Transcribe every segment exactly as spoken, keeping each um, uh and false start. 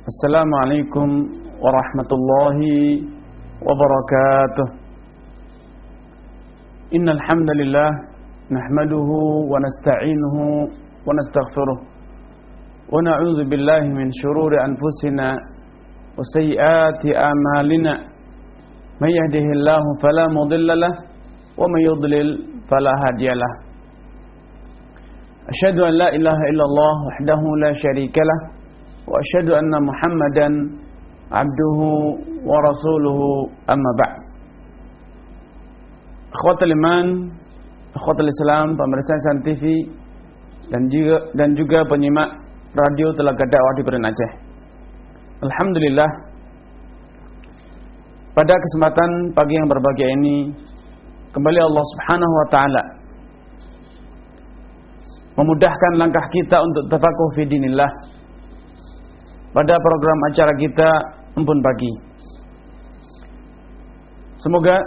Assalamualaikum warahmatullahi wabarakatuh. Innal hamdalillah nahmaduhu wa nasta'inuhu wa nastaghfiruh wa na'udzu billahi min shururi anfusina wa sayyiati a'malina. May yahdihillahu fala mudilla lahu wa may yudlil fala hadiyalah. Asyhadu an la ilaha illallah wahdahu la syarika lah wa asyhadu anna Muhammadan abduhu wa rasuluhu amma ba'd. Akhwatul iman, akhwatul Islam, pemirsa San T V dan juga dan juga penyimak radio Telaga Dakwah di Beren Aceh. Alhamdulillah, pada kesempatan pagi yang berbahagia ini kembali Allah Subhanahu wa taala memudahkan langkah kita untuk tafakuh fi dinillah pada program acara kita Empun Pagi. Semoga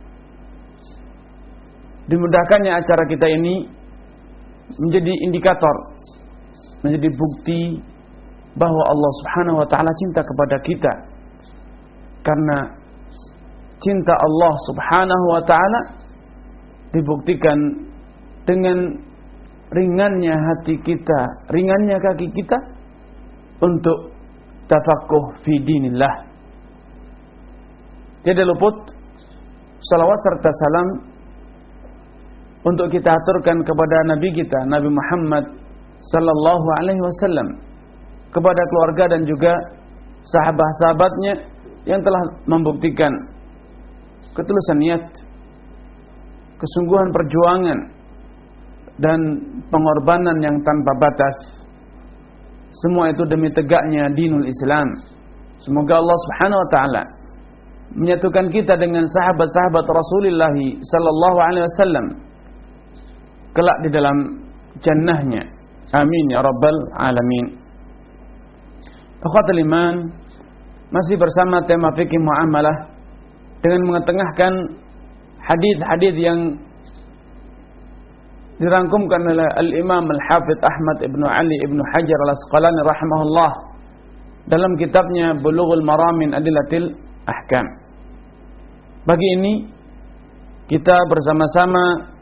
dimudahkannya acara kita ini menjadi indikator, menjadi bukti bahwa Allah Subhanahu wa taala cinta kepada kita. Karena cinta Allah Subhanahu wa taala dibuktikan dengan ringannya hati kita, ringannya kaki kita untuk tafakuh fi dinillah. Tidak luput salawat serta salam untuk kita aturkan kepada Nabi kita, Nabi Muhammad sallallahu alaihi wasallam, kepada keluarga dan juga sahabat-sahabatnya yang telah membuktikan ketulusan niat, kesungguhan perjuangan dan pengorbanan yang tanpa batas. Semua itu demi tegaknya dinul Islam. Semoga Allah Subhanahu wa taala menyatukan kita dengan sahabat-sahabat Rasulullah sallallahu alaihi wasallam kelak di dalam jannahnya. Amin ya rabbal alamin. Akhwatul iman, masih bersama tema fikih muamalah dengan mengetengahkan hadis-hadis yang dirangkumkan oleh Al-Imam Al-Hafidh Ahmad Ibn Ali Ibn Hajar Al-Asqalani rahimahullah dalam kitabnya Bulughul Maram min Adillatil Ahkam. Pagi ini kita bersama-sama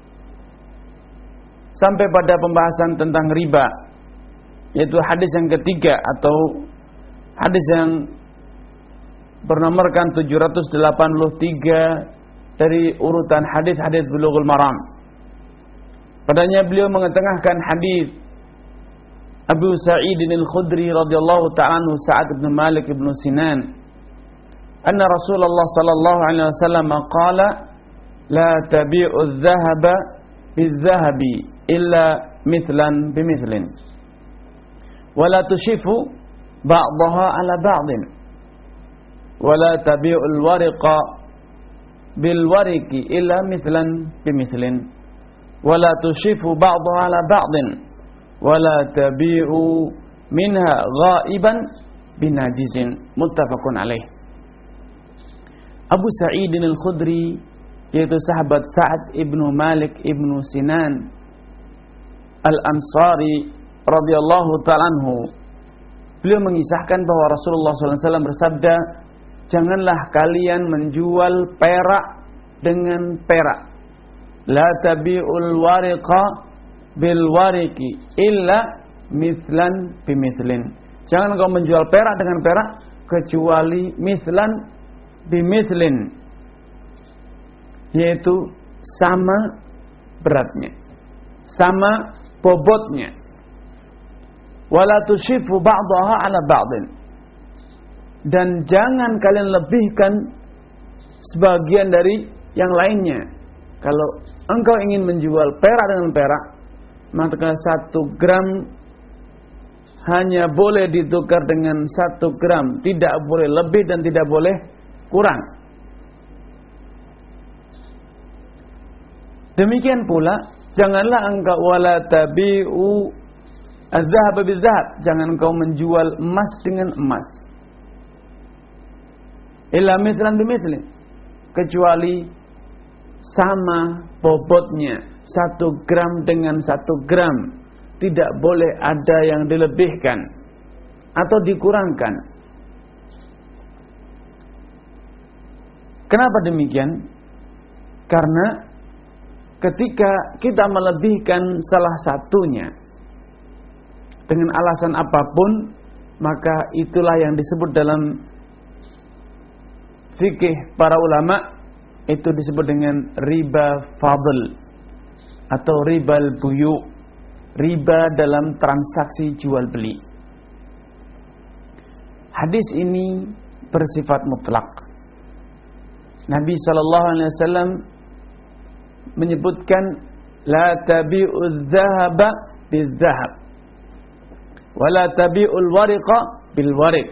sampai pada pembahasan tentang riba, yaitu hadis yang ketiga atau hadis yang bernomorkan tujuh ratus delapan puluh tiga dari urutan hadis-hadis Bulughul Maram. Padanya beliau mengetengahkan hadis Abu Sa'id Al-Khudri radhiyallahu ta'ala anhu, Sa'ad bin Malik bin Sinan, anna Rasulullah sallallahu alaihi wasallam qala la tabi'u adh-dhahaba bil-dhahabi illa mithlan bimithlin wa la tushifu ba'daha 'ala ba'din wa la tabi'u al-wariqa bil-wariqi illa mithlan bimithlin wala tushifu ba'daha 'ala ba'din wala tabi'u minha ghaiban binajizin. Muttafaqun alaih. Abu Sa'id Al-Khudri, yaitu sahabat Sa'ad ibnu Malik ibnu Sinan Al-Ansari radhiyallahu ta'ala anhu, beliau mengisahkan bahwa Rasulullah sallallahu alaihi wasallam bersabda, janganlah kalian menjual perak dengan perak. La tabi'ul wariqa bil wariqi illa mithlan bimithlin. Jangan kau menjual perak dengan perak kecuali mithlan bimithlin, yaitu sama beratnya, sama bobotnya. Wala tushifu ba'daha 'ala ba'din. Dan jangan kalian lebihkan sebagian dari yang lainnya. Kalau engkau ingin menjual perak dengan perak, maka satu gram hanya boleh ditukar dengan satu gram, tidak boleh lebih dan tidak boleh kurang. Demikian pula, janganlah engkau wala tabi'u adz-dzahaba bil-dzahab, jangan engkau menjual emas dengan emas. Illa mithlan bimithlin, kecuali sama bobotnya, satu gram dengan satu gram, tidak boleh ada yang dilebihkan. atau dikurangkan. Kenapa demikian? Karena ketika kita melebihkan salah satunya dengan alasan apapun, maka itulah yang disebut dalam fikih para ulama, itu disebut dengan riba fadl atau ribal buyu, riba dalam transaksi jual beli. Hadis ini bersifat mutlak. Nabi sallallahu alaihi wasallam menyebutkan la tabi'udz dzahaba bidzahab wa la tabi'ul wariqa bil wariq.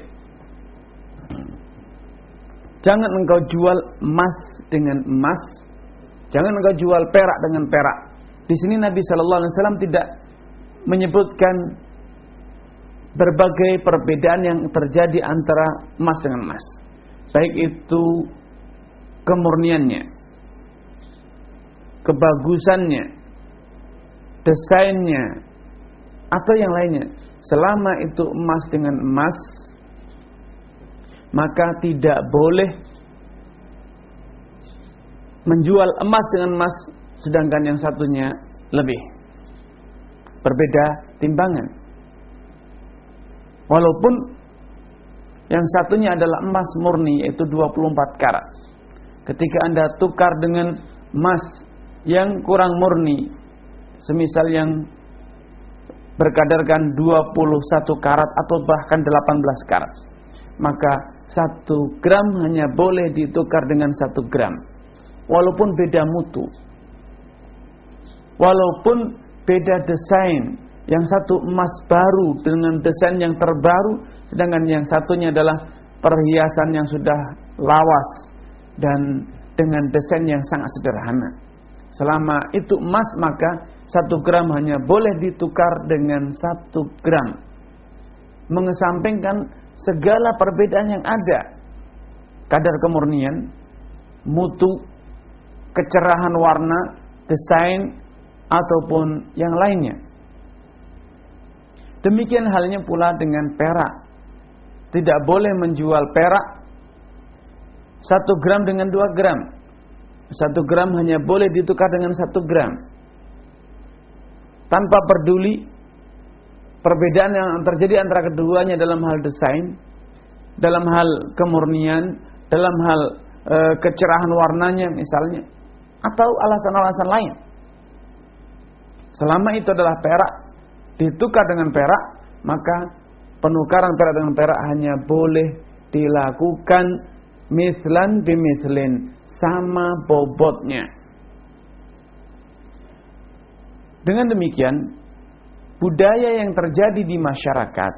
Jangan engkau jual emas dengan emas, jangan engkau jual perak dengan perak. Di sini Nabi sallallahu alaihi wasallam tidak menyebutkan berbagai perbedaan yang terjadi antara emas dengan emas, baik itu kemurniannya, kebagusannya, desainnya, atau yang lainnya. Selama itu emas dengan emas, maka tidak boleh menjual emas dengan emas sedangkan yang satunya lebih. Berbeda timbangan. Walaupun yang satunya adalah emas murni, yaitu dua puluh empat karat. Ketika Anda tukar dengan emas yang kurang murni, semisal yang berkadarkan dua puluh satu karat atau bahkan delapan belas karat, maka satu gram hanya boleh ditukar dengan satu gram, walaupun beda mutu, walaupun beda desain. Yang satu emas baru dengan desain yang terbaru, sedangkan yang satunya adalah perhiasan yang sudah lawas dan dengan desain yang sangat sederhana. Selama itu emas, maka satu gram hanya boleh ditukar dengan satu gram, mengesampingkan segala perbedaan yang ada, kadar kemurnian, mutu, kecerahan warna, desain, ataupun yang lainnya. Demikian halnya pula dengan perak. Tidak boleh menjual perak satu gram dengan dua gram. Satu gram hanya boleh ditukar dengan satu gram, tanpa peduli perbedaan yang terjadi antara keduanya dalam hal desain, dalam hal kemurnian, dalam hal e, kecerahan warnanya misalnya, atau alasan-alasan lain. Selama itu adalah perak, ditukar dengan perak, maka penukaran perak dengan perak hanya boleh dilakukan mislan bimislin, sama bobotnya. Dengan demikian, budaya yang terjadi di masyarakat,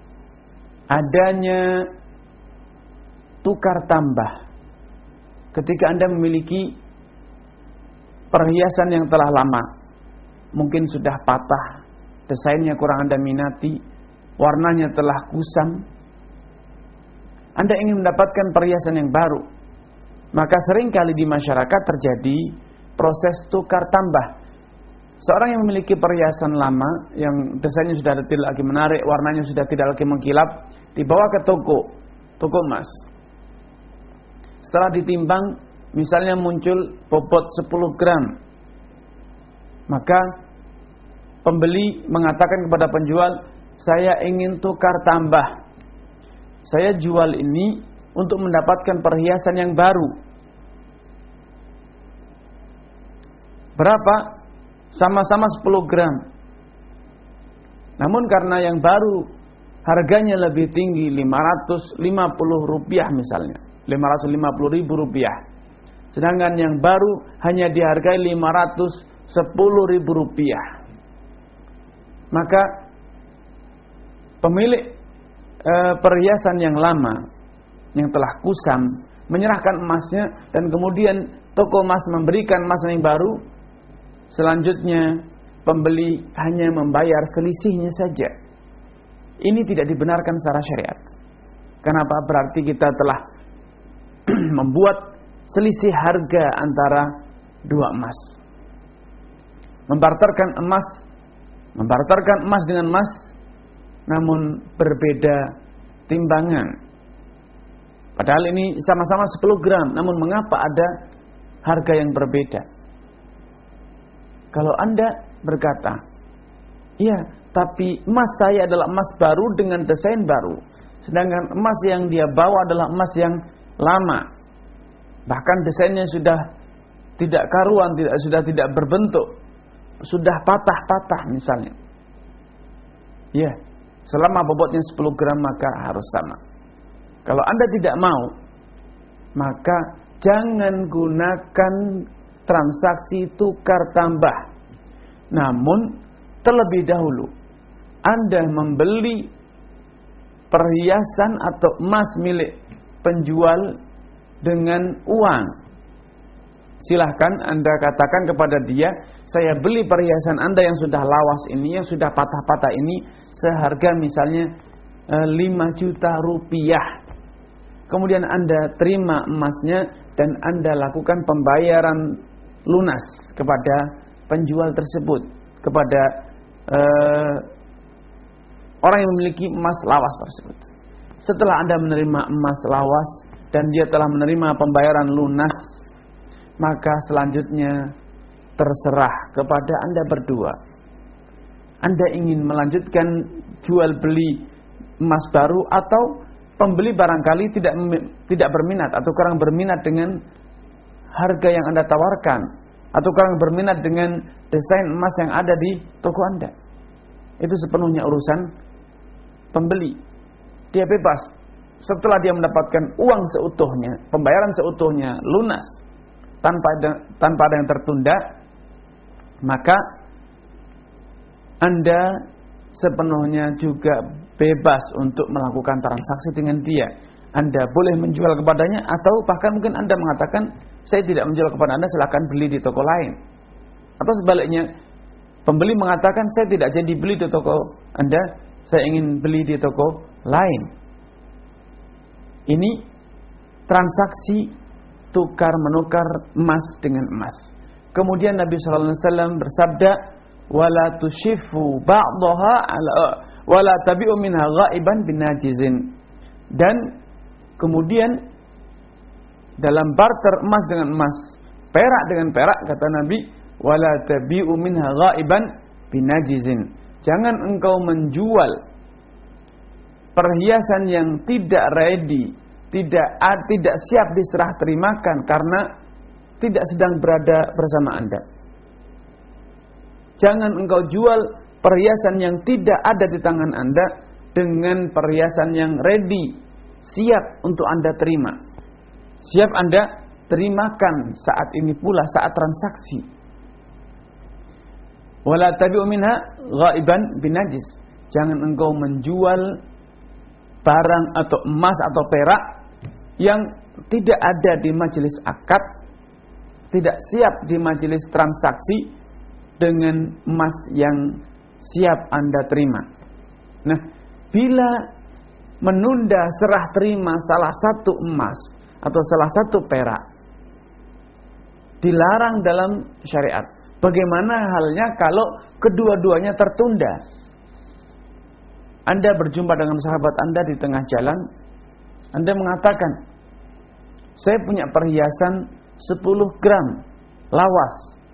adanya tukar tambah. Ketika Anda memiliki perhiasan yang telah lama, mungkin sudah patah, desainnya kurang Anda minati, warnanya telah kusam, Anda ingin mendapatkan perhiasan yang baru, maka seringkali di masyarakat terjadi proses tukar tambah. Seorang yang memiliki perhiasan lama yang desainnya sudah tidak lagi menarik, warnanya sudah tidak lagi mengkilap, dibawa ke toko, toko emas. Setelah ditimbang, misalnya muncul bobot sepuluh gram, maka pembeli mengatakan kepada penjual, saya ingin tukar tambah. Saya jual ini untuk mendapatkan perhiasan yang baru. Berapa? Sama-sama sepuluh gram. Namun karena yang baru harganya lebih tinggi, lima ratus lima puluh rupiah misalnya, lima ratus lima puluh ribu rupiah. Sedangkan yang baru hanya dihargai lima ratus sepuluh ribu rupiah. Maka pemilik e, perhiasan yang lama, yang telah kusam, menyerahkan emasnya, dan kemudian toko emas memberikan emas yang baru. Selanjutnya pembeli hanya membayar selisihnya saja. Ini tidak dibenarkan secara syariat. Kenapa? Berarti kita telah membuat selisih harga antara dua emas. Membarterkan emas Membarterkan emas dengan emas namun berbeda timbangan. Padahal ini sama-sama sepuluh gram, namun mengapa ada harga yang berbeda? Kalau Anda berkata, iya, tapi emas saya adalah emas baru dengan desain baru, sedangkan emas yang dia bawa adalah emas yang lama, bahkan desainnya sudah tidak karuan, tidak sudah tidak berbentuk, sudah patah-patah misalnya. Ya, selama bobotnya sepuluh gram maka harus sama. Kalau Anda tidak mau, maka jangan gunakan transaksi tukar tambah. Namun terlebih dahulu Anda membeli perhiasan atau emas milik penjual dengan uang, silahkan Anda katakan kepada dia, saya beli perhiasan Anda yang sudah lawas ini, yang sudah patah-patah ini, seharga misalnya lima juta rupiah. Kemudian Anda terima emasnya dan Anda lakukan pembayaran lunas kepada penjual tersebut, kepada uh, orang yang memiliki emas lawas tersebut. Setelah Anda menerima emas lawas dan dia telah menerima pembayaran lunas, maka selanjutnya terserah kepada Anda berdua. Anda ingin melanjutkan jual beli emas baru, atau pembeli barangkali tidak tidak berminat atau kurang berminat dengan harga yang Anda tawarkan, atau kurang berminat dengan desain emas yang ada di toko Anda. Itu sepenuhnya urusan pembeli. Dia bebas. Setelah dia mendapatkan uang seutuhnya, pembayaran seutuhnya lunas, tanpa ada, tanpa ada yang tertunda, maka Anda sepenuhnya juga bebas untuk melakukan transaksi dengan dia. Anda boleh menjual kepadanya, atau bahkan mungkin Anda mengatakan, saya tidak menjual kepada Anda, silakan beli di toko lain. Atau sebaliknya, pembeli mengatakan, saya tidak jadi beli di toko Anda, saya ingin beli di toko lain. Ini transaksi tukar menukar emas dengan emas. Kemudian Nabi shallallahu alaihi wasallam bersabda, wala tushifu ba'daha ala wala tabi'u minha ghaiban binajizin. Dan kemudian dalam barter emas dengan emas, perak dengan perak, kata Nabi, wala tabi'u minha ghaiban binajizin. Jangan engkau menjual perhiasan yang tidak ready, tidak tidak siap diserah terimakan karena tidak sedang berada bersama Anda. Jangan engkau jual perhiasan yang tidak ada di tangan Anda dengan perhiasan yang ready, siap untuk Anda terima. Siap Anda terimakan saat ini pula, saat transaksi. Wala tabi'u minha ghaiban binajis. Jangan engkau menjual barang atau emas atau perak yang tidak ada di majelis akad, tidak siap di majelis transaksi, dengan emas yang siap Anda terima. Nah, bila menunda serah terima salah satu emas atau salah satu perak, dilarang dalam syariat. Bagaimana halnya kalau kedua-duanya tertunda? Anda berjumpa dengan sahabat Anda di tengah jalan, Anda mengatakan, saya punya perhiasan sepuluh gram lawas,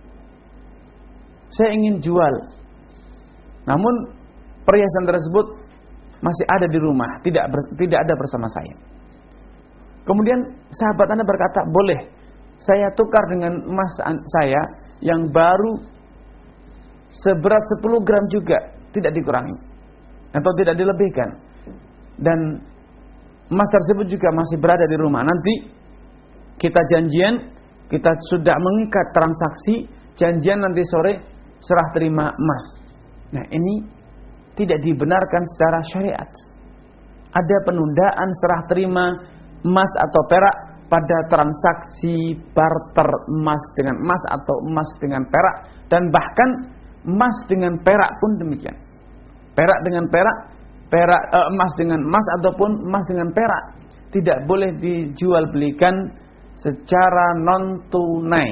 saya ingin jual. Namun perhiasan tersebut masih ada di rumah, tidak ber, tidak ada bersama saya. Kemudian sahabat Anda berkata, boleh, saya tukar dengan emas saya yang baru seberat sepuluh gram juga, tidak dikurangi atau tidak dilebihkan. Dan emas tersebut juga masih berada di rumah. Nanti kita janjian, kita sudah mengikat transaksi, janjian nanti sore serah terima emas. Nah, ini tidak dibenarkan secara syariat. Ada penundaan serah terima emas atau perak pada transaksi barter emas dengan emas atau emas dengan perak, dan bahkan emas dengan perak pun demikian. Perak dengan perak, perak eh, emas dengan emas ataupun emas dengan perak tidak boleh dijual belikan secara non tunai.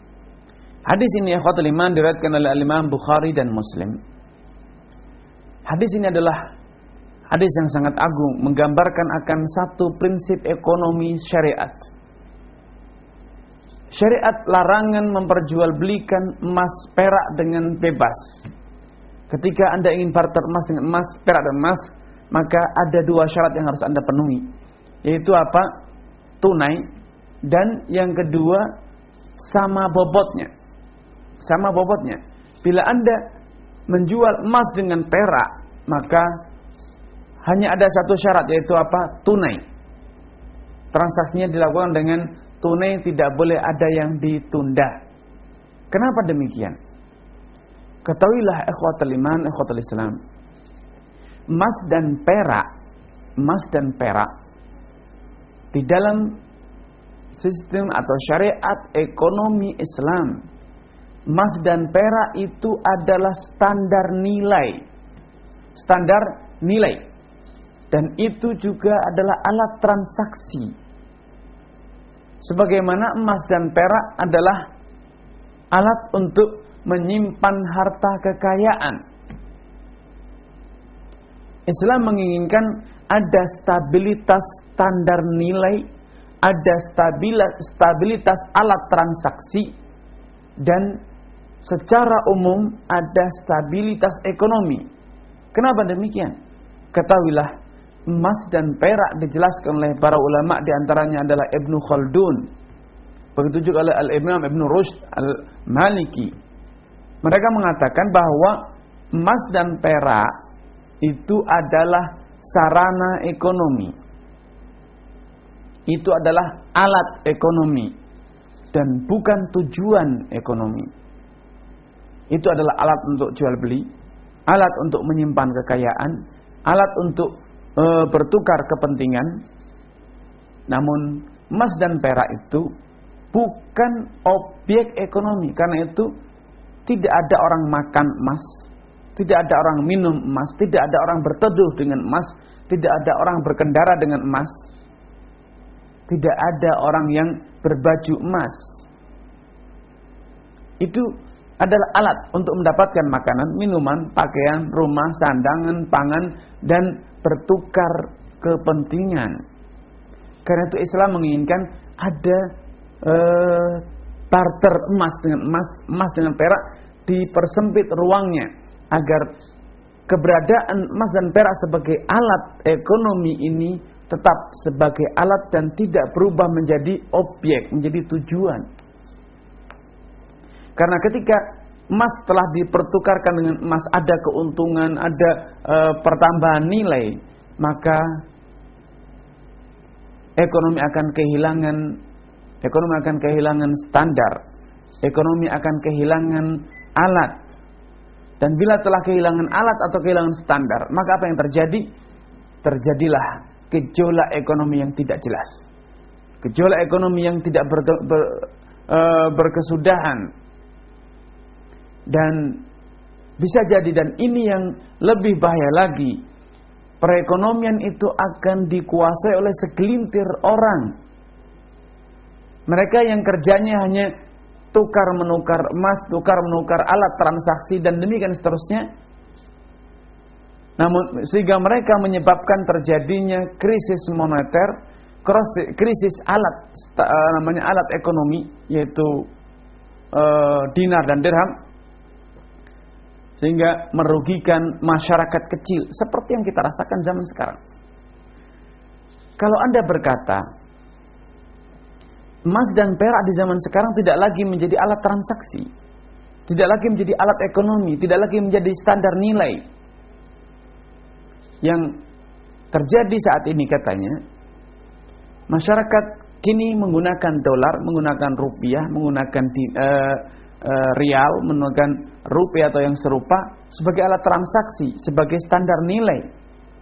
Hadis ini ikhwatul iman diriwayatkan oleh Imam Bukhari dan Muslim. hadis ini adalah hadis yang sangat agung, menggambarkan akan satu prinsip ekonomi syariat. Syariat larangan memperjualbelikan emas perak dengan bebas. Ketika Anda ingin barter emas dengan emas, perak dan emas, maka ada dua syarat yang harus Anda penuhi. Yaitu apa? Tunai. Dan yang kedua, sama bobotnya. Sama bobotnya. Bila Anda menjual emas dengan perak, maka hanya ada satu syarat, yaitu apa? Tunai. Transaksinya dilakukan dengan tunai, tidak boleh ada yang ditunda. Kenapa demikian? Ketahuilah ikhwatul iman, ikhwatul Islam, emas dan perak, emas dan perak di dalam sistem atau syariat ekonomi Islam, emas dan perak itu adalah standar nilai. Standar nilai. Dan itu juga adalah alat transaksi. Sebagaimana emas dan perak adalah alat untuk menyimpan harta kekayaan. Islam menginginkan ada stabilitas standar nilai, ada stabilitas alat transaksi, dan secara umum ada stabilitas ekonomi. Kenapa demikian? Ketahuilah, emas dan perak dijelaskan oleh para ulama, di antaranya adalah Ibnu Khaldun, begitu juga oleh Al-Imam Ibnu Rushd Al-Maliki. Mereka mengatakan bahwa emas dan perak itu adalah sarana ekonomi. Itu adalah alat ekonomi dan bukan tujuan ekonomi. Itu adalah alat untuk jual beli, alat untuk menyimpan kekayaan, alat untuk e, bertukar kepentingan. Namun emas dan perak itu bukan objek ekonomi. Karena itu tidak ada orang makan emas, tidak ada orang minum emas, tidak ada orang berteduh dengan emas, tidak ada orang berkendara dengan emas, tidak ada orang yang berbaju emas. Itu adalah alat untuk mendapatkan makanan, minuman, pakaian, rumah, sandangan, pangan, dan bertukar kepentingan. Karena itu Islam menginginkan ada eh, barter emas dengan emas, emas dengan perak, dipersempit ruangnya agar keberadaan emas dan perak sebagai alat ekonomi ini tetap sebagai alat dan tidak berubah menjadi objek, menjadi tujuan. Karena ketika emas telah dipertukarkan dengan emas, ada keuntungan, ada e, pertambahan nilai, maka ekonomi akan kehilangan ekonomi akan kehilangan standar, ekonomi akan kehilangan alat. Dan bila telah kehilangan alat atau kehilangan standar, maka apa yang terjadi? Terjadilah gejolak ekonomi yang tidak jelas, gejolak ekonomi yang tidak ber, ber, e, berkesudahan. Dan bisa jadi, dan ini yang lebih bahaya lagi, perekonomian itu akan dikuasai oleh segelintir orang. Mereka yang kerjanya hanya tukar menukar emas, tukar menukar alat transaksi, dan demikian seterusnya. Namun sehingga mereka menyebabkan terjadinya krisis moneter, krisis alat namanya alat ekonomi, yaitu uh, dinar dan dirham, sehingga merugikan masyarakat kecil seperti yang kita rasakan zaman sekarang. Kalau Anda berkata emas dan perak di zaman sekarang tidak lagi menjadi alat transaksi, tidak lagi menjadi alat ekonomi, tidak lagi menjadi standar nilai. Yang terjadi saat ini katanya, masyarakat kini menggunakan dolar, menggunakan rupiah, menggunakan di, uh, uh, rial, menggunakan rupiah atau yang serupa sebagai alat transaksi, sebagai standar nilai.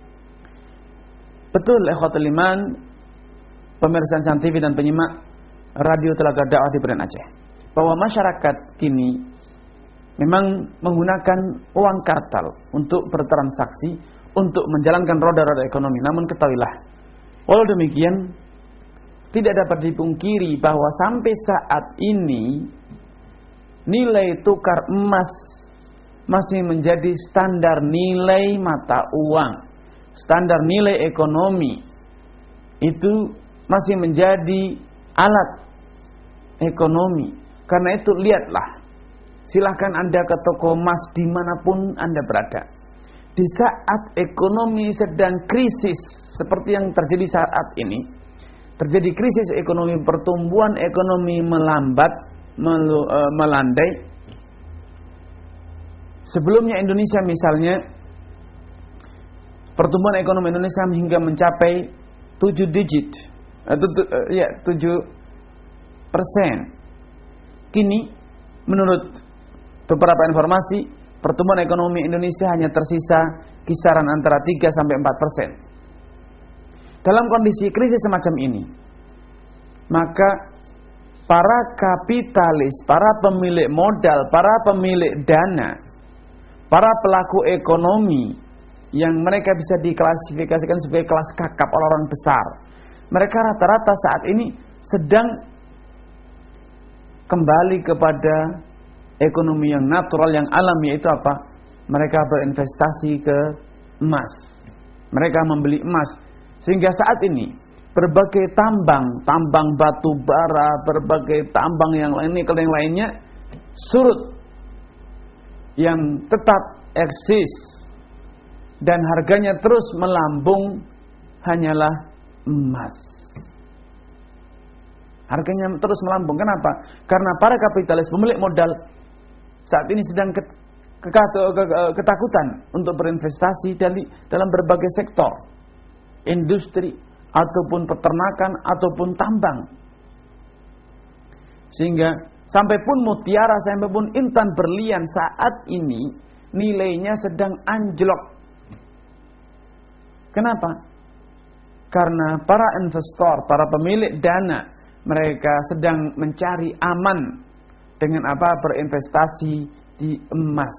Betul, ikhwatul iman, pemirsa Insan T V dan penyimak Radio Telaga Dakwah di Beren Aceh, bahwa masyarakat kini memang menggunakan uang kartal untuk bertransaksi, untuk menjalankan roda-roda ekonomi. Namun ketahuilah, walau demikian tidak dapat dipungkiri bahwa sampai saat ini nilai tukar emas masih menjadi standar nilai mata uang, standar nilai ekonomi. Itu masih menjadi alat ekonomi. Karena itu lihatlah, silahkan Anda ke toko emas dimanapun Anda berada. Di saat ekonomi sedang krisis seperti yang terjadi saat ini, terjadi krisis ekonomi, pertumbuhan ekonomi melambat, melu, e, melandai. Sebelumnya Indonesia misalnya, pertumbuhan ekonomi Indonesia hingga mencapai tujuh digit, atau uh, ya tujuh persen. Kini menurut beberapa informasi, pertumbuhan ekonomi Indonesia hanya tersisa kisaran antara tiga sampai empat persen. Dalam kondisi krisis semacam ini, maka para kapitalis, para pemilik modal, para pemilik dana, para pelaku ekonomi yang mereka bisa diklasifikasikan sebagai kelas kakap, orang-orang besar, mereka rata-rata saat ini sedang kembali kepada ekonomi yang natural, yang alami, yaitu apa? Mereka berinvestasi ke emas. Mereka membeli emas. Sehingga saat ini berbagai tambang, tambang batu bara, berbagai tambang yang lain, nikel yang lainnya surut. Yang tetap eksis dan harganya terus melambung hanyalah emas. Harganya terus melambung. Kenapa? Karena para kapitalis, pemilik modal saat ini sedang ketakutan untuk berinvestasi dalam berbagai sektor, industri, ataupun peternakan, ataupun tambang. Sehingga sampai pun mutiara, sampai pun intan berlian saat ini nilainya sedang anjlok. Kenapa? Karena para investor, para pemilik dana, mereka sedang mencari aman dengan apa? Berinvestasi di emas,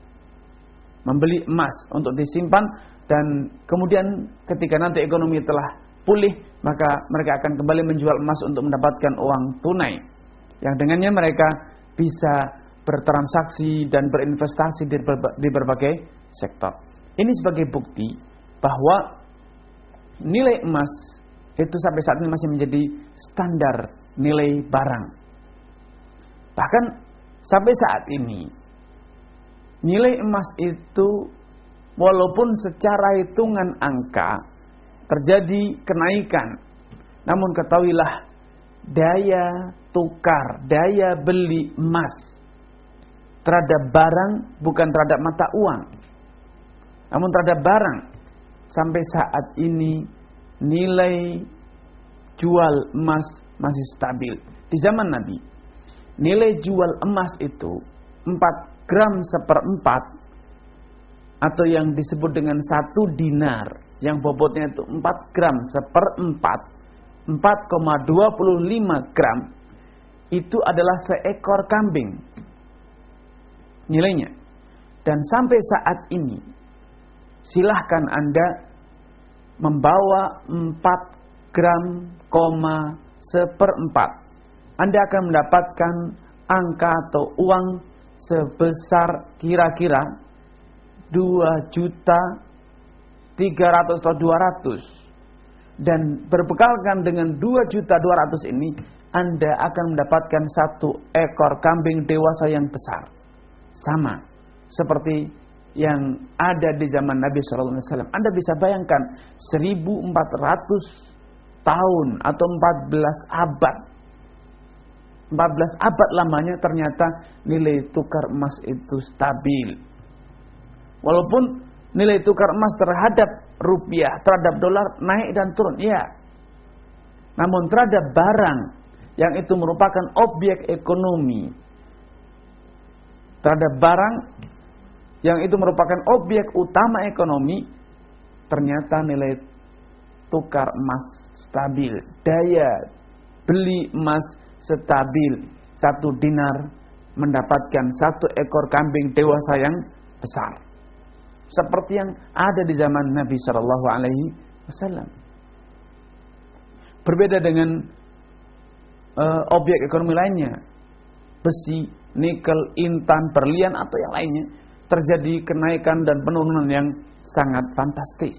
membeli emas untuk disimpan, dan kemudian ketika nanti ekonomi telah pulih, maka mereka akan kembali menjual emas untuk mendapatkan uang tunai, yang dengannya mereka bisa bertransaksi dan berinvestasi di, berba, di berbagai sektor. Ini sebagai bukti bahwa nilai emas itu sampai saat ini masih menjadi standar nilai barang. Bahkan sampai saat ini nilai emas itu walaupun secara hitungan angka terjadi kenaikan, namun ketahuilah daya tukar, daya beli emas terhadap barang bukan terhadap mata uang, namun terhadap barang, sampai saat ini nilai jual emas masih stabil. Di zaman Nabi, nilai jual emas itu empat gram seperempat, atau yang disebut dengan satu dinar, yang bobotnya itu empat gram seperempat, empat koma dua lima gram, itu adalah seekor kambing nilainya. Dan sampai saat ini silahkan Anda membawa empat gram koma seperempat, Anda akan mendapatkan angka atau uang sebesar kira-kira dua juta tiga ratus atau dua ratus. Dan berbekalkan dengan dua juta dua ratus ini, Anda akan mendapatkan satu ekor kambing dewasa yang besar, sama seperti yang ada di zaman Nabi shallallahu alaihi wasallam. Anda bisa bayangkan seribu empat ratus tahun atau empat belas abad, empat belas abad lamanya ternyata nilai tukar emas itu stabil. Walaupun nilai tukar emas terhadap rupiah, terhadap dolar naik dan turun, ya. Namun terhadap barang yang itu merupakan objek ekonomi, terhadap barang yang itu merupakan objek utama ekonomi, ternyata nilai tukar emas stabil, daya beli emas stabil. Satu dinar mendapatkan satu ekor kambing dewasa yang besar, seperti yang ada di zaman Nabi shallallahu alaihi wasallam. Berbeda dengan uh, objek ekonomi lainnya, besi, nikel, intan, berlian atau yang lainnya. terjadi kenaikan dan penurunan yang sangat fantastis.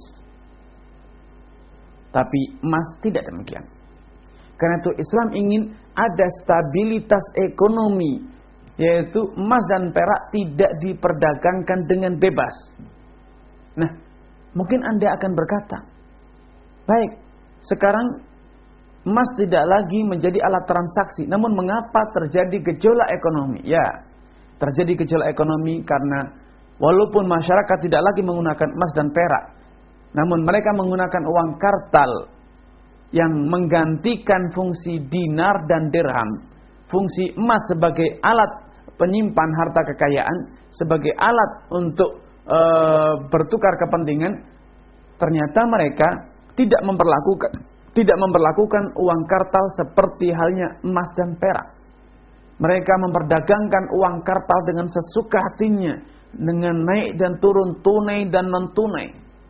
Tapi emas tidak demikian. Karena itu Islam ingin ada stabilitas ekonomi, yaitu emas dan perak tidak diperdagangkan dengan bebas. Nah, mungkin Anda akan berkata, baik, sekarang emas tidak lagi menjadi alat transaksi, namun mengapa terjadi gejolak ekonomi? Ya, terjadi gejolak ekonomi karena walaupun masyarakat tidak lagi menggunakan emas dan perak, namun mereka menggunakan uang kartal yang menggantikan fungsi dinar dan dirham, fungsi emas sebagai alat penyimpan harta kekayaan, sebagai alat untuk e, bertukar kepentingan. Ternyata mereka tidak memperlakukan tidak memperlakukan uang kartal seperti halnya emas dan perak. Mereka memperdagangkan uang kartal dengan sesuka hatinya, dengan naik dan turun, tunai dan non tunai.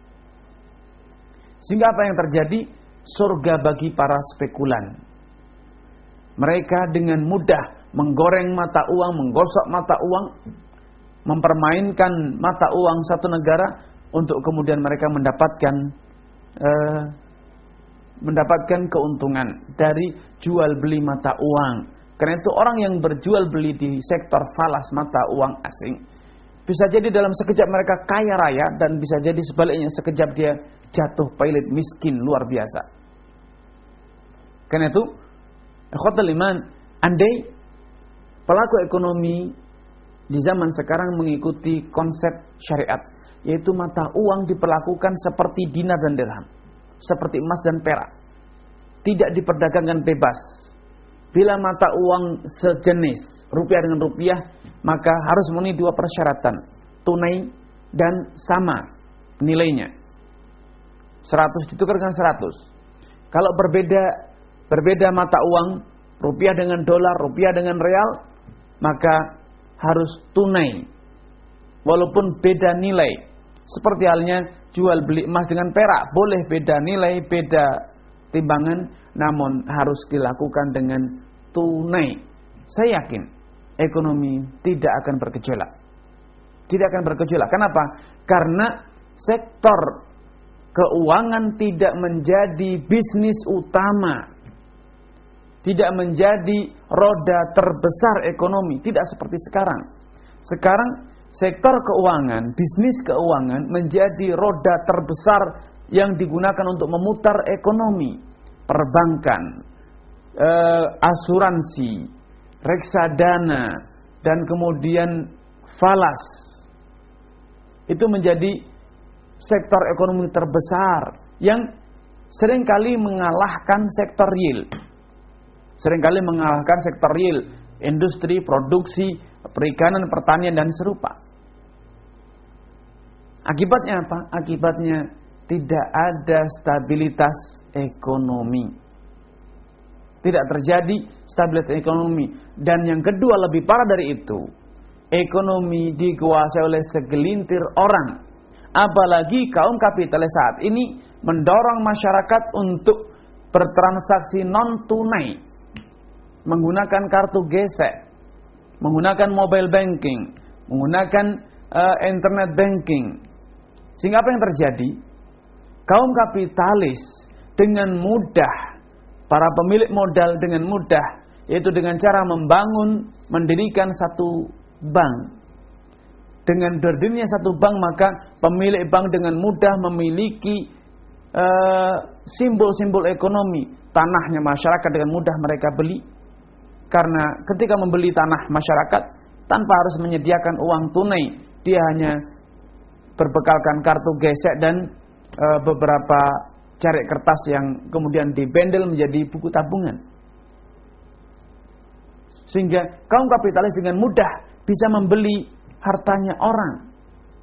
Sehingga apa yang terjadi? Surga bagi para spekulan. Mereka dengan mudah menggoreng mata uang, menggosok mata uang, mempermainkan mata uang satu negara untuk kemudian mereka mendapatkan uh, mendapatkan keuntungan dari jual beli mata uang. Karena itu orang yang berjual beli di sektor falas mata uang asing, bisa jadi dalam sekejap mereka kaya raya, dan bisa jadi sebaliknya sekejap dia jatuh pailit miskin luar biasa. Karena itu, ikhwatul iman, andai pelaku ekonomi di zaman sekarang mengikuti konsep syariat, yaitu mata uang diperlakukan seperti dinar dan dirham, seperti emas dan perak, tidak diperdagangkan bebas. Bila mata uang sejenis rupiah dengan rupiah, maka harus memenuhi dua persyaratan, tunai dan sama nilainya, seratus ditukar dengan seratus. Kalau berbeda berbeda mata uang, rupiah dengan dolar, rupiah dengan real, maka harus tunai walaupun beda nilai. Seperti halnya jual beli emas dengan perak, boleh beda nilai, beda timbangan, namun harus dilakukan dengan tunai. Saya yakin ekonomi tidak akan bergejolak. Tidak akan bergejolak. Kenapa? Karena sektor keuangan tidak menjadi bisnis utama, tidak menjadi roda terbesar ekonomi. Tidak seperti sekarang. Sekarang sektor keuangan, bisnis keuangan menjadi roda terbesar yang digunakan untuk memutar ekonomi. Perbankan, eh, asuransi, reksadana, dan kemudian falas. Itu menjadi sektor ekonomi terbesar yang seringkali mengalahkan sektor real. Seringkali mengalahkan sektor real, industri, produksi, perikanan, pertanian, dan serupa. Akibatnya apa? Akibatnya tidak ada stabilitas ekonomi. Tidak terjadi stabilitas ekonomi. Dan yang kedua, lebih parah dari itu, ekonomi dikuasai oleh segelintir orang. Apalagi kaum kapitalis saat ini mendorong masyarakat untuk bertransaksi non-tunai, menggunakan kartu gesek, menggunakan mobile banking, menggunakan uh, internet banking. Sehingga apa yang terjadi? Kaum kapitalis dengan mudah, para pemilik modal dengan mudah, yaitu dengan cara membangun, mendirikan satu bank. Dengan berdirinya satu bank, maka pemilik bank dengan mudah memiliki uh, simbol-simbol ekonomi. Tanahnya masyarakat dengan mudah mereka beli. Karena ketika membeli tanah masyarakat, tanpa harus menyediakan uang tunai, dia hanya berbekalkan kartu gesek dan e, beberapa carik kertas yang kemudian dibendel menjadi buku tabungan. Sehingga kaum kapitalis dengan mudah bisa membeli hartanya orang.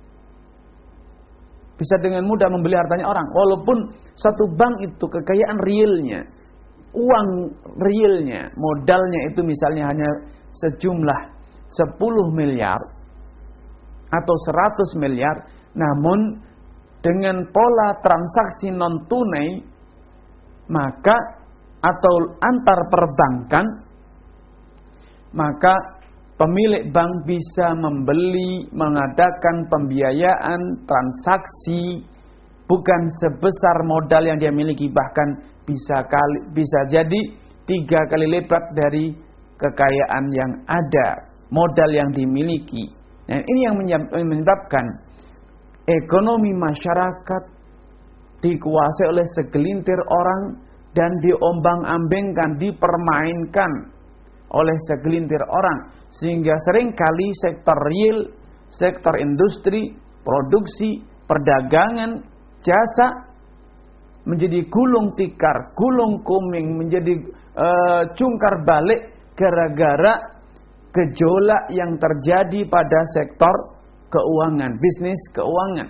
Bisa dengan mudah membeli hartanya orang. Walaupun satu bank itu kekayaan realnya, uang realnya, modalnya itu misalnya hanya sejumlah sepuluh miliar atau seratus miliar, namun dengan pola transaksi non tunai, maka atau antar perbankan, maka pemilik bank bisa membeli, mengadakan pembiayaan, transaksi bukan sebesar modal yang dia miliki, bahkan bisa kali bisa jadi tiga kali lipat dari kekayaan yang ada, modal yang dimiliki. Nah, ini yang menyebabkan ekonomi masyarakat dikuasai oleh segelintir orang dan diombang-ambingkan, dipermainkan oleh segelintir orang, sehingga seringkali sektor real, sektor industri, produksi, perdagangan, jasa menjadi gulung tikar, gulung kuming, menjadi uh, cungkar balik gara-gara gejolak yang terjadi pada sektor keuangan, bisnis keuangan.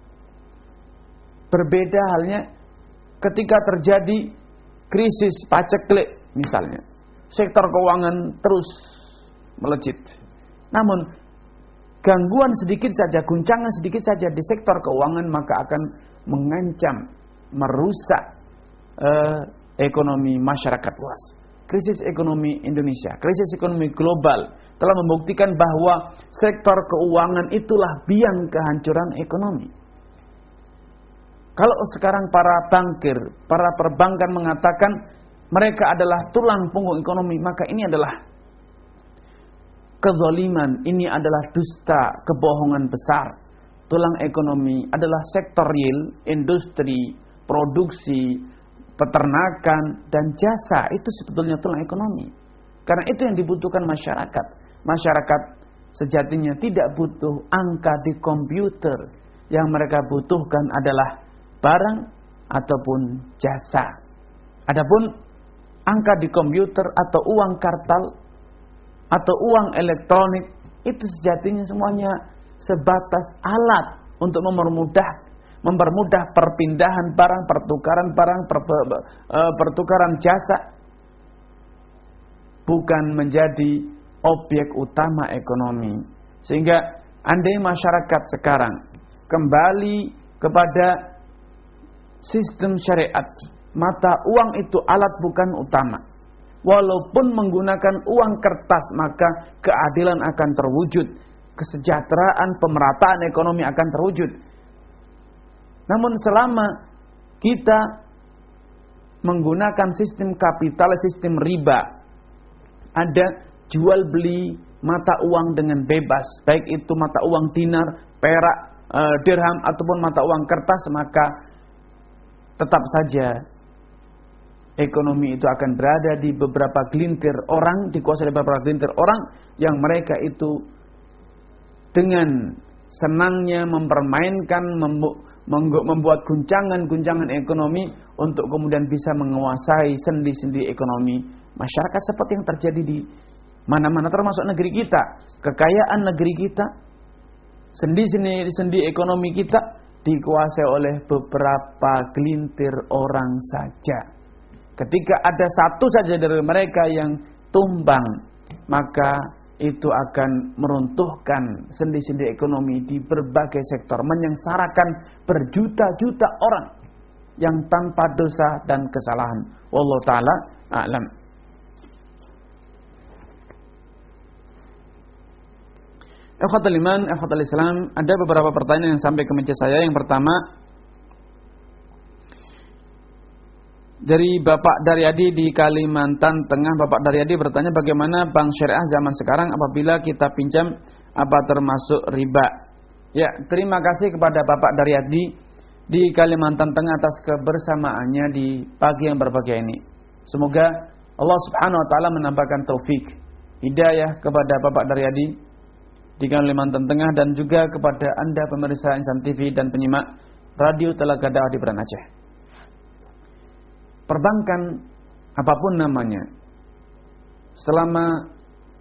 Berbeda halnya ketika terjadi krisis paceklik misalnya. Sektor keuangan terus melejit. Namun gangguan sedikit saja, guncangan sedikit saja di sektor keuangan maka akan mengancam, merusak eh, ekonomi masyarakat luas. Krisis ekonomi Indonesia, krisis ekonomi global telah membuktikan bahwa sektor keuangan itulah biang kehancuran ekonomi. Kalau sekarang para bankir, para perbankan mengatakan mereka adalah tulang punggung ekonomi, maka ini adalah kezaliman, ini adalah dusta, kebohongan besar. Tulang ekonomi adalah sektor real, industri, produksi, peternakan, dan jasa. Itu sebetulnya tulang ekonomi. Karena itu yang dibutuhkan masyarakat. Masyarakat sejatinya tidak butuh angka di komputer. Yang mereka butuhkan adalah barang ataupun jasa. Adapun angka di komputer atau uang kartal atau uang elektronik itu sejatinya semuanya sebatas alat untuk mempermudah mempermudah perpindahan barang, pertukaran barang, per, uh, pertukaran jasa, bukan menjadi objek utama ekonomi. Sehingga andai masyarakat sekarang kembali kepada sistem syariat, mata uang itu alat bukan utama. Walaupun menggunakan uang kertas, maka keadilan akan terwujud, kesejahteraan, pemerataan ekonomi akan terwujud. Namun selama kita menggunakan sistem kapital, sistem riba, ada jual beli mata uang dengan bebas, baik itu mata uang dinar, perak, e, dirham ataupun mata uang kertas, maka tetap saja ekonomi itu akan berada di beberapa gelintir orang, dikuasai oleh beberapa gelintir orang yang mereka itu dengan senangnya mempermainkan, membuat guncangan-guncangan ekonomi untuk kemudian bisa menguasai sendi-sendi ekonomi masyarakat seperti yang terjadi di mana-mana termasuk negeri kita. Kekayaan negeri kita, sendi-sendi sendi ekonomi kita dikuasai oleh beberapa gelintir orang saja. Ketika ada satu saja dari mereka yang tumbang, maka itu akan meruntuhkan sendi-sendi ekonomi di berbagai sektor, menyengsarakan berjuta-juta orang yang tanpa dosa dan kesalahan. Wallahu taala a'lam. Ikhwatul iman, ikhwatul Islam, ada beberapa pertanyaan yang sampai ke meja saya. Yang pertama dari Bapak Daryadi di Kalimantan Tengah. Bapak Daryadi bertanya, bagaimana bank syariah zaman sekarang apabila kita pinjam apa termasuk riba? Ya, terima kasih kepada Bapak Daryadi di Kalimantan Tengah atas kebersamaannya di pagi yang berbahagia ini. Semoga Allah Subhanahu wa taala menambahkan taufik, hidayah kepada Bapak Daryadi di Kalimantan Tengah dan juga kepada Anda pemirsa Insan T V dan penyimak Radio Telaga Dakwah di Beran Aceh. Perbankan apapun namanya, selama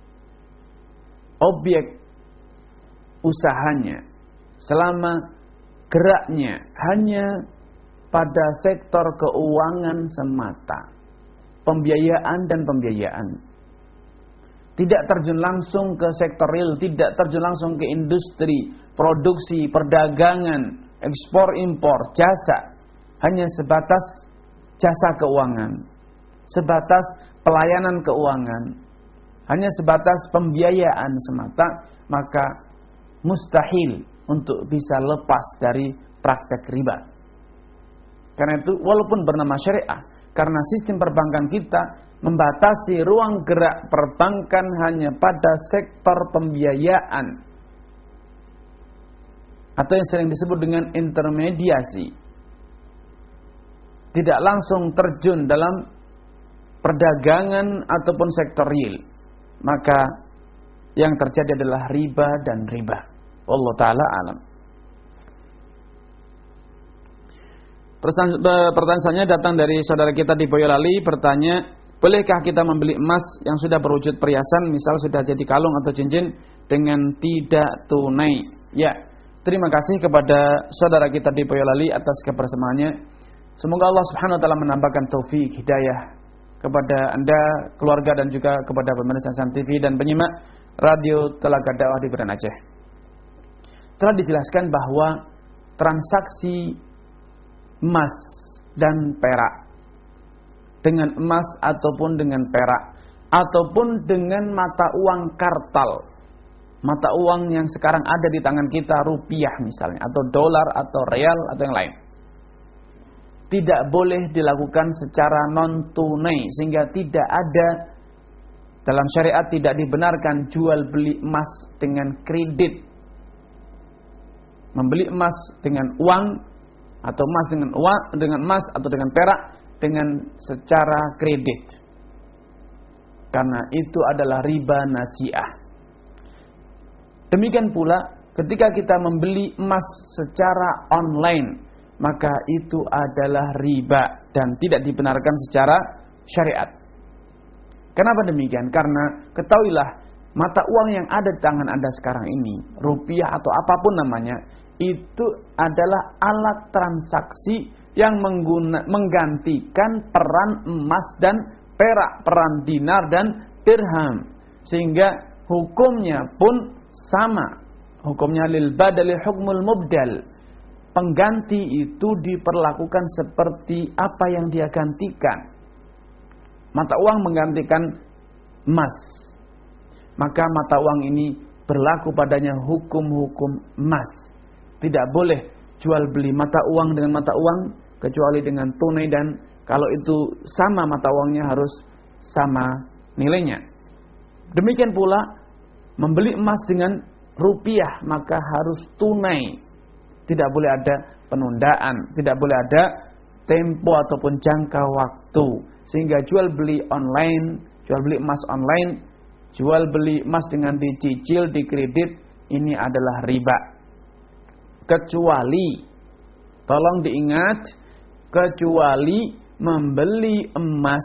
objek usahanya, selama geraknya hanya pada sektor keuangan semata, pembiayaan dan pembiayaan, tidak terjun langsung ke sektor real, tidak terjun langsung ke industri, produksi, perdagangan, ekspor impor, jasa, hanya sebatas jasa keuangan, sebatas pelayanan keuangan, hanya sebatas pembiayaan semata, maka mustahil untuk bisa lepas dari praktek riba. Karena itu walaupun bernama syariah, karena sistem perbankan kita membatasi ruang gerak perbankan hanya pada sektor pembiayaan atau yang sering disebut dengan intermediasi, tidak langsung terjun dalam perdagangan ataupun sektor real, maka yang terjadi adalah riba dan riba. Allah Ta'ala alam. Pertanyaan selanjutnya datang dari saudara kita di Boyolali, bertanya, bolehkah kita membeli emas yang sudah berwujud perhiasan, misal sudah jadi kalung atau cincin, dengan tidak tunai? Ya, terima kasih kepada saudara kita di Boyolali atas kebersamaannya. Semoga Allah Subhanahu wa taala menambahkan taufik hidayah kepada Anda, keluarga, dan juga kepada pemirsa Sam T V dan penyimak Radio Telaga Dakwah di Banda Aceh. Telah dijelaskan bahwa transaksi emas dan perak, dengan emas ataupun dengan perak, ataupun dengan mata uang kartal, mata uang yang sekarang ada di tangan kita, rupiah misalnya, atau dolar, atau real, atau yang lain, tidak boleh dilakukan secara non tunai, sehingga tidak ada dalam syariat, tidak dibenarkan jual beli emas dengan kredit, membeli emas dengan uang atau emas dengan uang, dengan emas atau dengan perak dengan secara kredit, karena itu adalah riba nasiah. Demikian pula ketika kita membeli emas secara online, maka itu adalah riba dan tidak dibenarkan secara syariat. Kenapa demikian? Karena ketahuilah, mata uang yang ada di tangan Anda sekarang ini, rupiah atau apapun namanya, itu adalah alat transaksi yang mengguna, menggantikan peran emas dan perak, peran dinar dan dirham, sehingga hukumnya pun sama. Hukumnya lil badali hukmul mubdal. Pengganti itu diperlakukan seperti apa yang dia gantikan. Mata uang menggantikan emas, maka mata uang ini berlaku padanya hukum-hukum emas. Tidak boleh jual beli mata uang dengan mata uang kecuali dengan tunai, dan kalau itu sama mata uangnya harus sama nilainya. Demikian pula membeli emas dengan rupiah maka harus tunai. Tidak boleh ada penundaan, tidak boleh ada tempo ataupun jangka waktu. Sehingga jual beli online, jual beli emas online, jual beli emas dengan dicicil, dikredit, ini adalah riba. Kecuali, tolong diingat, kecuali membeli emas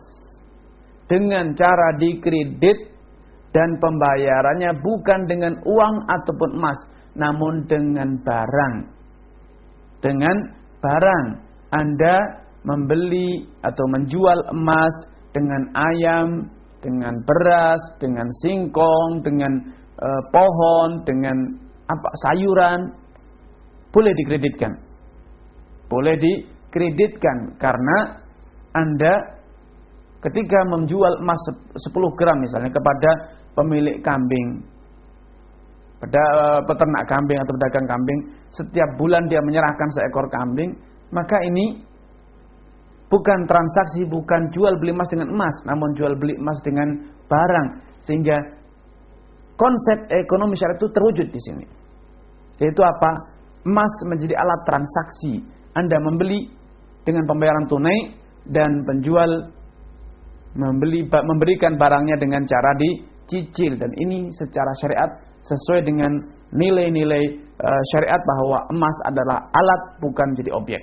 dengan cara dikredit dan pembayarannya bukan dengan uang ataupun emas, namun dengan barang. Dengan barang, Anda membeli atau menjual emas dengan ayam, dengan beras, dengan singkong, dengan e, pohon, dengan apa sayuran, boleh dikreditkan. Boleh dikreditkan karena Anda ketika menjual emas sepuluh gram misalnya kepada pemilik kambing, pada peternak kambing atau pedagang kambing, setiap bulan dia menyerahkan seekor kambing, maka ini bukan transaksi, bukan jual beli emas dengan emas, namun jual beli emas dengan barang, sehingga konsep ekonomi syariat itu terwujud di sini. Yaitu apa? Emas menjadi alat transaksi. Anda membeli dengan pembayaran tunai dan penjual membeli memberikan barangnya dengan cara dicicil, dan ini secara syariat sesuai dengan nilai-nilai uh, syariat bahwa emas adalah alat bukan jadi objek.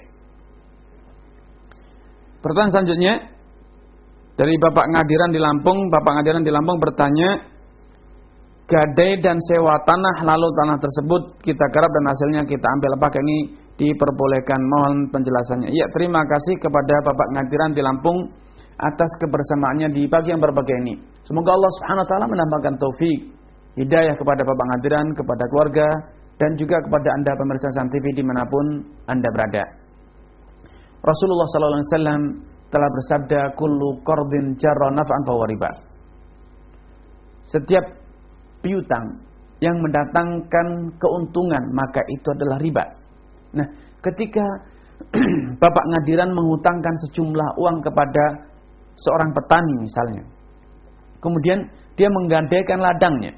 Pertanyaan selanjutnya dari Bapak Ngadiran di Lampung. Bapak Ngadiran di Lampung bertanya, gadai dan sewa tanah, lalu tanah tersebut kita garap dan hasilnya kita ambil, apakah ini diperbolehkan? Mohon penjelasannya. Ya, terima kasih kepada Bapak Ngadiran di Lampung atas kebersamaannya di pagi yang berbahagia ini. Semoga Allah Subhanahu wa taala menambahkan taufik hidayah kepada Bapak Ngadiran, kepada keluarga, dan juga kepada Anda pemirsa Sam T V dimanapun Anda berada. Rasulullah sallallahu alaihi wasallam telah bersabda, kullu qardin jarra naf'an fa huwa riba. setiap piutang yang mendatangkan keuntungan, maka itu adalah riba. Nah, ketika bapak ngadiran menghutangkan sejumlah uang kepada seorang petani misalnya, kemudian dia menggadaikan ladangnya,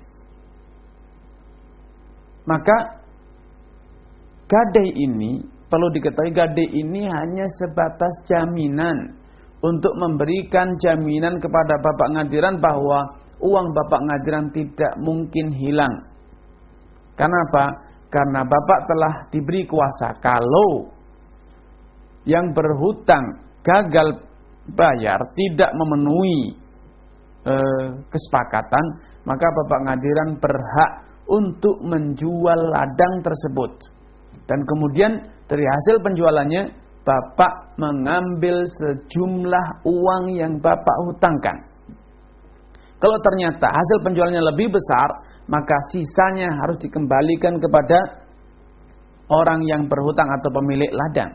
maka gadai ini, perlu diketahui gadai ini hanya sebatas jaminan untuk memberikan jaminan kepada bapak ngadiran bahwa uang bapak ngadiran tidak mungkin hilang. Kenapa? Karena bapak telah diberi kuasa. Kalau yang berhutang gagal bayar, tidak memenuhi eh, kesepakatan, maka bapak ngadiran berhak untuk menjual ladang tersebut. Dan kemudian dari hasil penjualannya, bapak mengambil sejumlah uang yang bapak hutangkan. Kalau ternyata hasil penjualannya lebih besar, maka sisanya harus dikembalikan kepada orang yang berhutang atau pemilik ladang.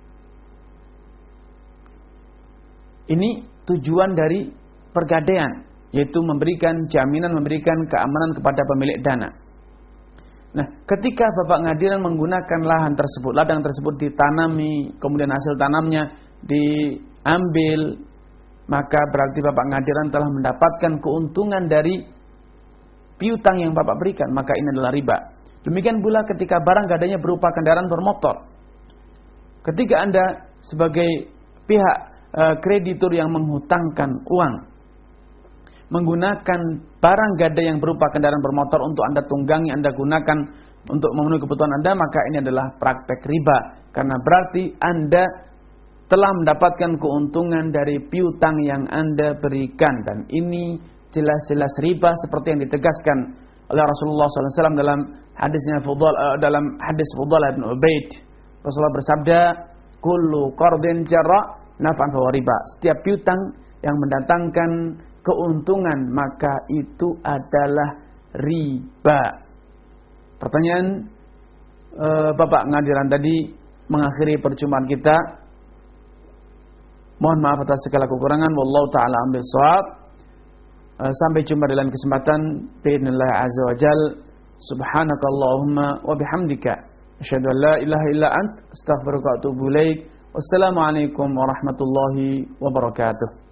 Ini tujuan dari pergadaian, yaitu memberikan jaminan, memberikan keamanan kepada pemilik dana. Nah, ketika bapak ngadiran menggunakan lahan tersebut, ladang tersebut ditanami, kemudian hasil tanamnya diambil, maka berarti bapak ngadiran telah mendapatkan keuntungan dari piutang yang bapak berikan, maka ini adalah riba. Demikian pula ketika barang gadainya berupa kendaraan bermotor. Ketika Anda sebagai pihak e, kreditur yang menghutangkan uang, menggunakan barang gadai yang berupa kendaraan bermotor untuk Anda tunggangi, Anda gunakan untuk memenuhi kebutuhan Anda, maka ini adalah praktek riba. Karena berarti Anda telah mendapatkan keuntungan dari piutang yang Anda berikan. Dan ini jelas-jelas riba seperti yang ditegaskan oleh Rasulullah shallallahu alaihi wasallam dalam hadisnya Fudhal, uh, dalam hadis Fudhalah bin Ubaid. Rasulullah bersabda, kullu qardin jarra naf'an fa riba. Setiap piutang yang mendatangkan keuntungan, maka itu adalah riba. Pertanyaan e, Bapak ngadiran tadi mengakhiri perjumpaan kita. Mohon maaf atas segala kekurangan. Wallahu ta'ala ambil shawab. e, Sampai jumpa dalam kesempatan bi'idznillah azza wa jal. Subhanakallahumma wa bihamdika asyhadu an la ilaha illa ant astaghfiruka wa atubu ilaik. Wassalamualaikum warahmatullahi wabarakatuh.